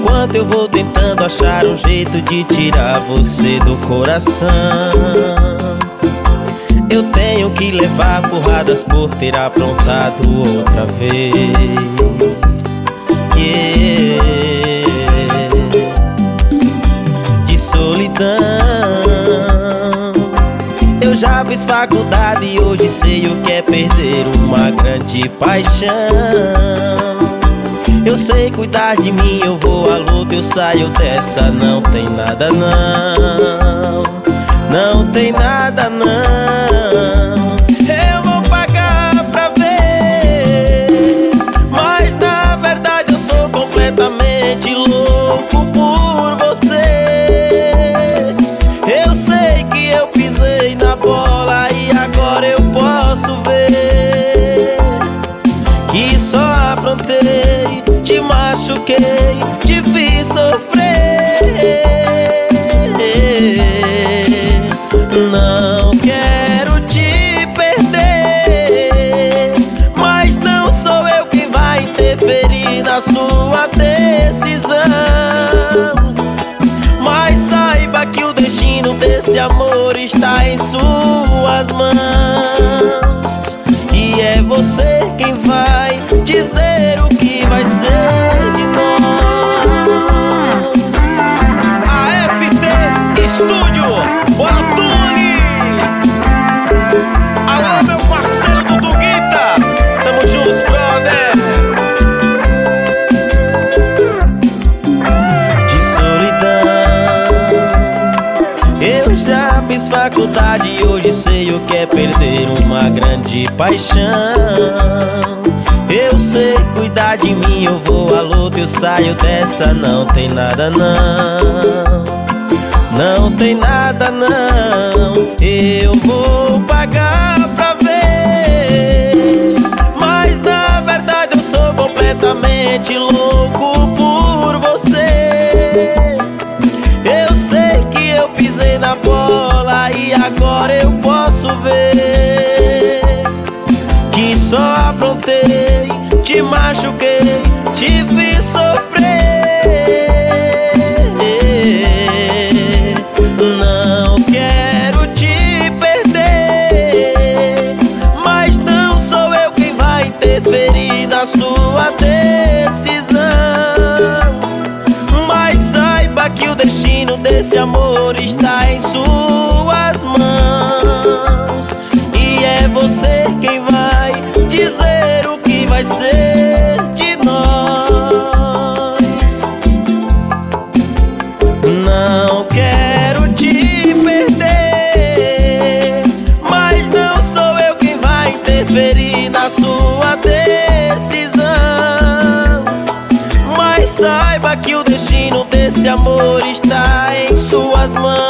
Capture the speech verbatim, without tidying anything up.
Enquanto eu vou tentando achar um jeito de tirar você do coração, eu tenho que levar porradas por ter aprontado outra vez. Yeah. De solidão, eu já fiz faculdade e hoje sei o que é perder uma grande paixão. Eu sei cuidar de mim, eu vou à luta, eu saio dessa. Não tem nada não, não tem nada não. Eu vou pagar pra ver, mas na verdade eu sou completamente louco por você. Eu sei que eu pisei na bola e agora eu posso ver que só aprontei, te machuquei, te fiz sofrer. Não quero te perder, mas não sou eu quem vai interferir na sua decisão. Mas saiba que o destino desse amor está em suas mãos, e é você quem vai dizer o que vai ser de nós. A F T Estúdio, bora Tony! Alô, meu parceiro Dudu Guita, tamo juntos, brother. De solidão, eu já fiz faculdade e hoje sei o que é perder uma grande paixão. Eu sei cuidar de mim, eu vou à luta, eu saio dessa. Não tem nada não, não tem nada não. Eu vou pagar pra ver, mas na verdade eu sou completamente louco por você. Eu sei que eu pisei na bola e agora eu posso ver que só aprontei, te machuquei, te fiz sofrer. Não quero te perder, mas não sou eu quem vai interferir na sua decisão. Mas saiba que o destino desse amor está em suas mãos, e é você quem vai dizer o que vai ser de nós. Não quero te perder, mas não sou eu quem vai interferir na sua decisão. Mas saiba que o destino desse amor está em suas mãos,